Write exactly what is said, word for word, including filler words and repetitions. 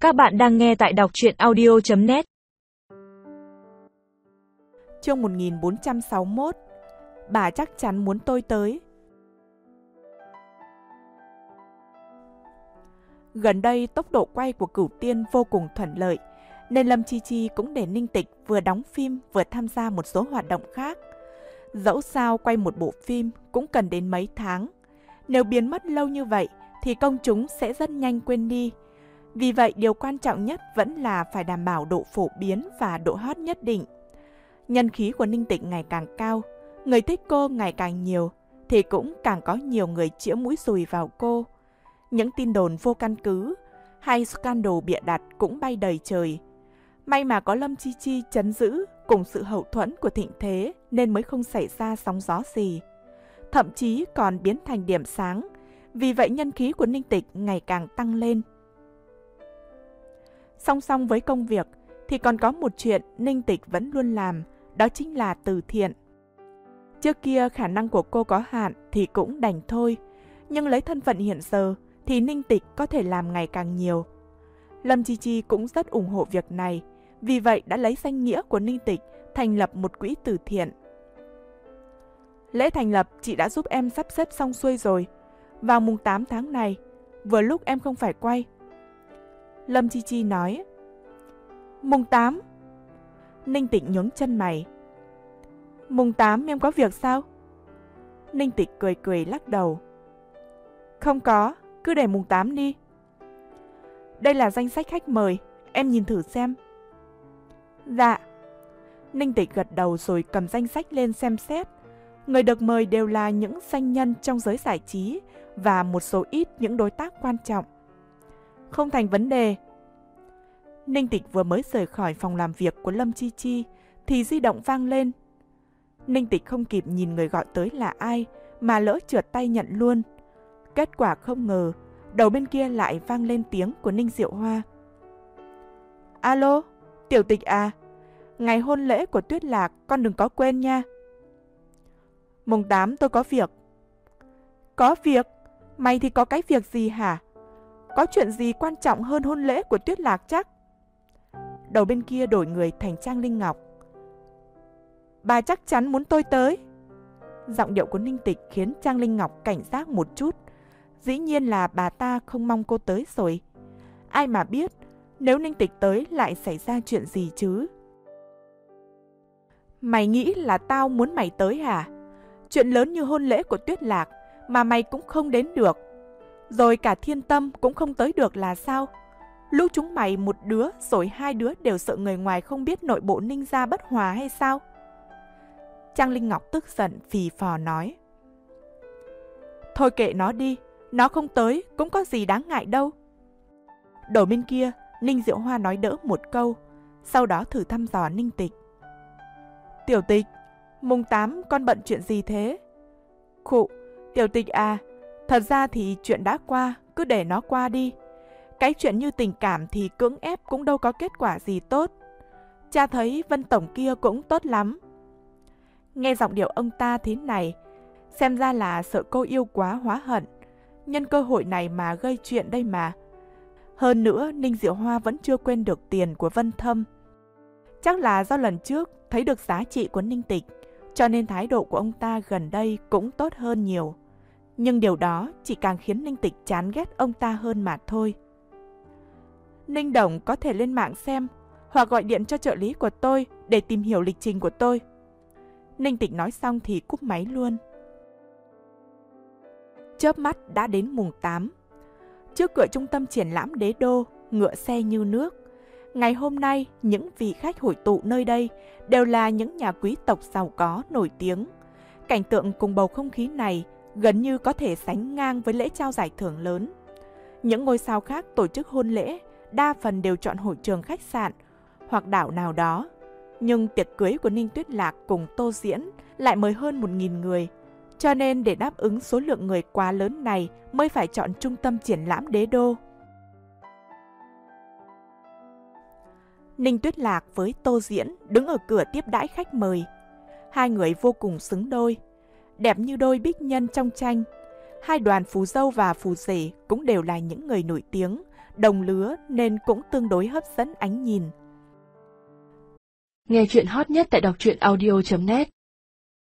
Các bạn đang nghe tại đọc truyện audio chấm net. Chương một nghìn bốn trăm sáu mươi mốt. Bà chắc chắn muốn tôi tới. Gần đây tốc độ quay của Cửu Tiên vô cùng thuận lợi, nên Lâm Chi Chi cũng để Ninh Tịch vừa đóng phim vừa tham gia một số hoạt động khác. Dẫu sao quay một bộ phim cũng cần đến mấy tháng. Nếu biến mất lâu như vậy thì công chúng sẽ rất nhanh quên đi. Vì vậy điều quan trọng nhất vẫn là phải đảm bảo độ phổ biến và độ hot nhất định. Nhân khí của Ninh Tịch ngày càng cao, người thích cô ngày càng nhiều, thì cũng càng có nhiều người chĩa mũi dùi vào cô. Những tin đồn vô căn cứ hay scandal bịa đặt cũng bay đầy trời. May mà có Lâm Chi Chi trấn giữ cùng sự hậu thuẫn của thịnh thế nên mới không xảy ra sóng gió gì. Thậm chí còn biến thành điểm sáng, vì vậy nhân khí của Ninh Tịch ngày càng tăng lên. Song song với công việc thì còn có một chuyện Ninh Tịch vẫn luôn làm, đó chính là từ thiện. Trước kia khả năng của cô có hạn thì cũng đành thôi, nhưng lấy thân phận hiện giờ thì Ninh Tịch có thể làm ngày càng nhiều. Lâm Chi Chi cũng rất ủng hộ việc này, vì vậy đã lấy danh nghĩa của Ninh Tịch thành lập một quỹ từ thiện. Lễ thành lập chị đã giúp em sắp xếp xong xuôi rồi. Vào mùng tám tháng này, vừa lúc em không phải quay. Lâm Chi Chi nói. Mùng tám? Ninh Tịch nhướng chân mày. Mùng tám em có việc sao? Ninh Tịch cười cười lắc đầu. Không có, cứ để mùng tám đi. Đây là danh sách khách mời, em nhìn thử xem. Dạ. Ninh Tịch gật đầu rồi cầm danh sách lên xem xét. Người được mời đều là những danh nhân trong giới giải trí và một số ít những đối tác quan trọng. Không thành vấn đề. Ninh Tịch vừa mới rời khỏi phòng làm việc của Lâm Chi Chi thì di động vang lên. Ninh Tịch không kịp nhìn người gọi tới là ai mà lỡ trượt tay nhận luôn. Kết quả không ngờ, đầu bên kia lại vang lên tiếng của Ninh Diệu Hoa. Alo, Tiểu Tịch à, ngày hôn lễ của Tuyết Lạc con đừng có quên nha. Mùng tám tôi có việc. Có việc? Mày thì có cái việc gì hả? Có chuyện gì quan trọng hơn hôn lễ của Tuyết Lạc chắc? Đầu bên kia đổi người thành Trang Linh Ngọc. Bà chắc chắn muốn tôi tới. Giọng điệu của Ninh Tịch khiến Trang Linh Ngọc cảnh giác một chút. Dĩ nhiên là bà ta không mong cô tới rồi. Ai mà biết, nếu Ninh Tịch tới lại xảy ra chuyện gì chứ? Mày nghĩ là tao muốn mày tới hả? Chuyện lớn như hôn lễ của Tuyết Lạc mà mày cũng không đến được. Rồi cả Thiên Tâm cũng không tới được là sao? Lúc chúng mày một đứa rồi hai đứa đều sợ người ngoài không biết nội bộ Ninh gia bất hòa hay sao? Trang Linh Ngọc tức giận phì phò nói. Thôi kệ nó đi, nó không tới cũng có gì đáng ngại đâu. Đầu bên kia, Ninh Diệu Hoa nói đỡ một câu, sau đó thử thăm dò Ninh Tịch. Tiểu Tịch, mùng tám con bận chuyện gì thế? Khụ, Tiểu Tịch à, thật ra thì chuyện đã qua, cứ để nó qua đi. Cái chuyện như tình cảm thì cưỡng ép cũng đâu có kết quả gì tốt. Cha thấy Vân Tổng kia cũng tốt lắm. Nghe giọng điệu ông ta thế này, xem ra là sợ cô yêu quá hóa hận. Nhân cơ hội này mà gây chuyện đây mà. Hơn nữa, Ninh Diệu Hoa vẫn chưa quên được tiền của Vân Thâm. Chắc là do lần trước thấy được giá trị của Ninh Tịch, cho nên thái độ của ông ta gần đây cũng tốt hơn nhiều. Nhưng điều đó chỉ càng khiến Ninh Tịch chán ghét ông ta hơn mà thôi. Ninh Đồng có thể lên mạng xem, hoặc gọi điện cho trợ lý của tôi để tìm hiểu lịch trình của tôi. Ninh Tịch nói xong thì cúp máy luôn. Chớp mắt đã đến mùng tám. Trước cửa trung tâm triển lãm Đế Đô, ngựa xe như nước. Ngày hôm nay, những vị khách hội tụ nơi đây đều là những nhà quý tộc giàu có nổi tiếng. Cảnh tượng cùng bầu không khí này gần như có thể sánh ngang với lễ trao giải thưởng lớn. Những ngôi sao khác tổ chức hôn lễ đa phần đều chọn hội trường khách sạn hoặc đảo nào đó. Nhưng tiệc cưới của Ninh Tuyết Lạc cùng Tô Diễn lại mời hơn một nghìn người. Cho nên để đáp ứng số lượng người quá lớn này mới phải chọn trung tâm triển lãm Đế Đô. Ninh Tuyết Lạc với Tô Diễn đứng ở cửa tiếp đãi khách mời. Hai người vô cùng xứng đôi, đẹp như đôi bích nhân trong tranh. Hai đoàn phù dâu và phù rể cũng đều là những người nổi tiếng, đồng lứa nên cũng tương đối hấp dẫn ánh nhìn. Nghe chuyện hot nhất tại đọc truyện audio chấm net